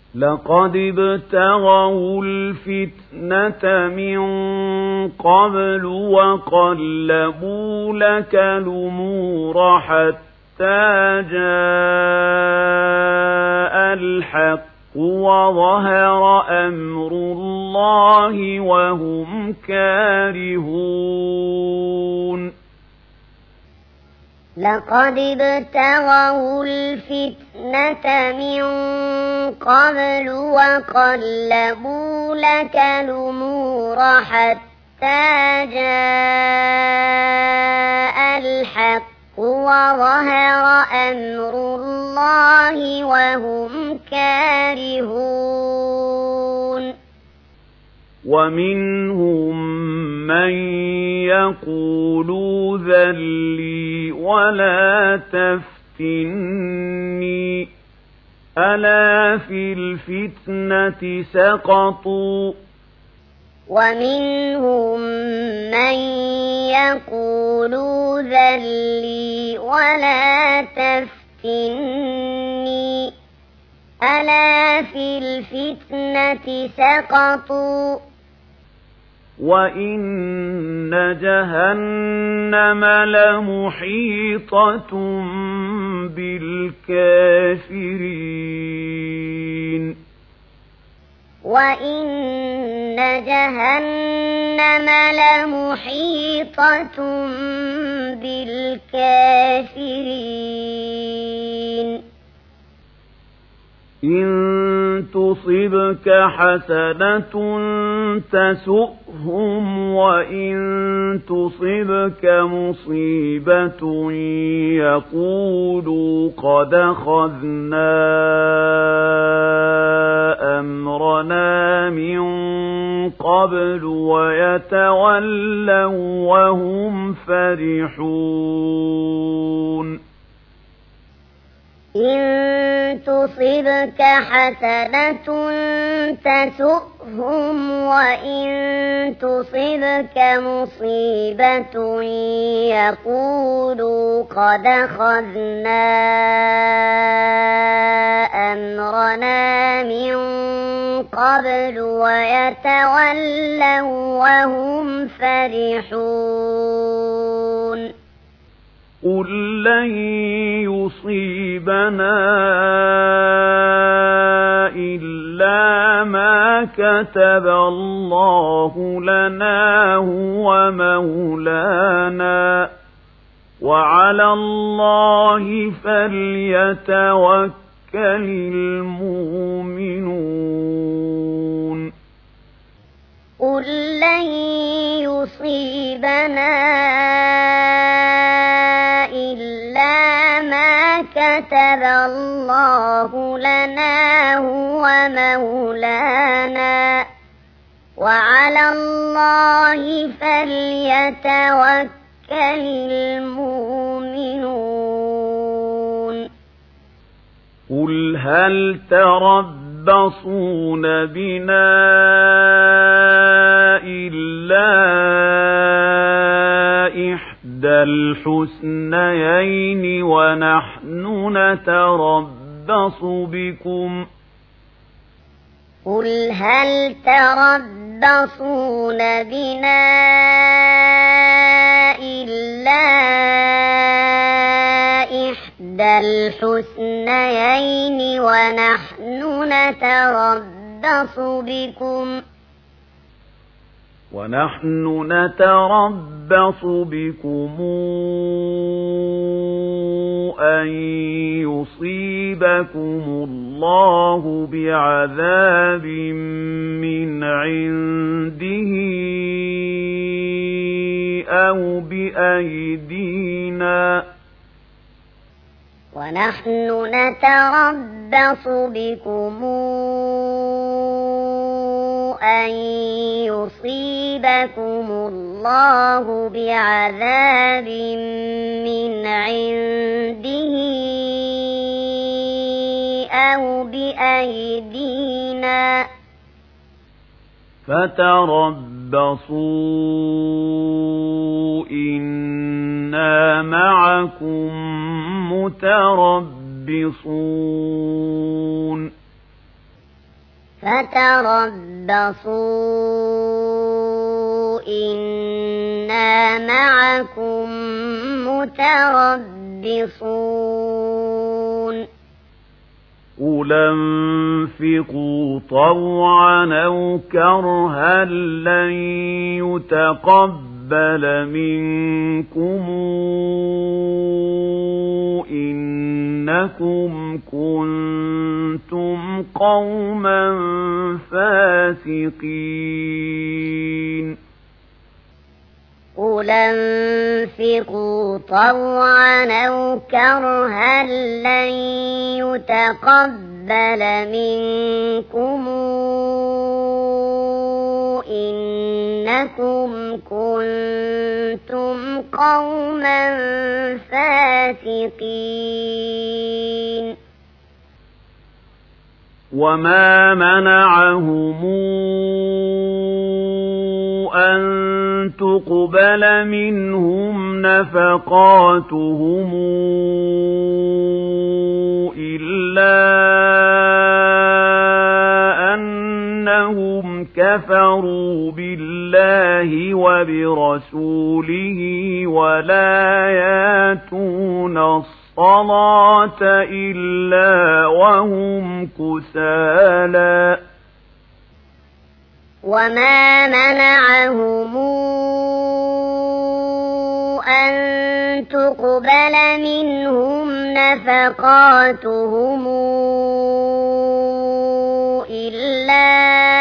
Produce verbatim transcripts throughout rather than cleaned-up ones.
لقد ابتغوا الفتنة من قبل وقلبوا لك الأمور حتى جاء الحق وظهر أمر الله وهم كارهون لقد ابتغوا الفتنة من قبل وقلبوا لك الأمور حتى جاء الحق وظهر أمر الله وهم كارهون ومنهم من يقول ذلي ولا تفتني ألا في الفتنة سقطوا ومنهم من يقول ذلي ولا تفتني ألا في الفتنة سقطوا وإن جهنم لمحيطة بالكافرين وإن جهنم لمحيطة بالكافرين إن تصبك حسنة تسؤهم وإن تصبك مصيبة يقولوا قد أخذنا أمرنا من قبل ويتولوا وهم فرحون إن تصبك حسنة تسؤهم وإن تصبك مصيبة يقولوا قد أخذنا أمرنا من قبل ويتولوا وهم فرحون قل لن يصيبنا إلا ما كتب الله لنا هو مولانا وعلى الله فليتوكل المؤمنون قل لن يصيبنا إلا ما كتب الله لنا هو مولانا وعلى الله فليتوكل المؤمنون قل هل تربصون بنا إلا إحدى الحسنيين ونحن نتربص بكم قل هل تربصون بنا إلا إحدى الحسنيين ونحن نتربص بكم ونحن نتربص بكم أن يصيبكم الله بعذاب من عنده أو بأيدينا ونحن نتربص بكم أن يصيبكم الله بعذاب من عنده أو بأيدينا فتربصوا إنا معكم متربصون فتربصوا إنا معكم متربصون قُلْ انفِقُوا طَوْعًا أَوْ كَرْهًا لَّن يُتَقَبَّلَ مِنكُمْ إِنَّكُمْ كُنتُمْ قَوْمًا فَاسِقِينَ قُلْ انفِقُوا طَوْعًا أَوْ كَرْهًا لَّن يُتَقَبَّلَ مِنكُمْ إِنَّكُمْ كُنتُمْ قَوْمًا فَاسِقِينَ وَمَا مَنَعَهُمْ أَن تُقْبَلَ مِنْهُمْ نَفَقَاتُهُمْ إِلَّا أَنَّهُمْ كَفَرُوا بِاللَّهِ وَبِرَسُولِهِ وَلَا يَأْتُونَ الصَّلَاةَ إِلَّا وَهُمْ كُسَالَى وَمَا مَنَعَهُمْ أَن تُقْبَلَ مِنْهُمْ نَفَقَاتُهُمْ إِلَّا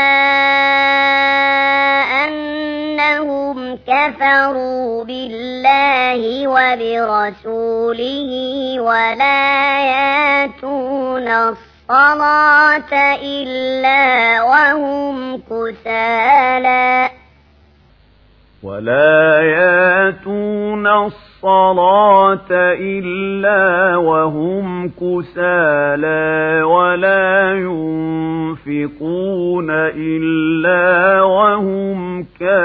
أَنَّهُمْ كَفَرُوا بِاللَّهِ وَبِرَسُولِهِ وَلَا يَأْتُونَ الصَّلَاةَ إِلَّا وَهُمْ كُسَالَى وَلَا يَأْتُونَ الصَّلَاةَ إِلَّا وَهُمْ كُسَالَى وَلَا يُنفِقُونَ إِلَّا وَهُمْ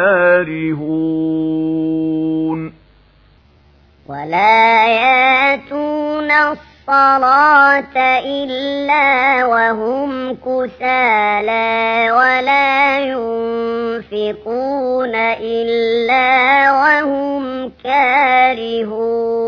كَارِهُونَ وَلَا يَأْتُونَ الصَّلَاةَ إِلَّا وَهُمْ كُسَالَى وَلَا يُنفِقُونَ إِلَّا وَهُمْ كَارِهُونَ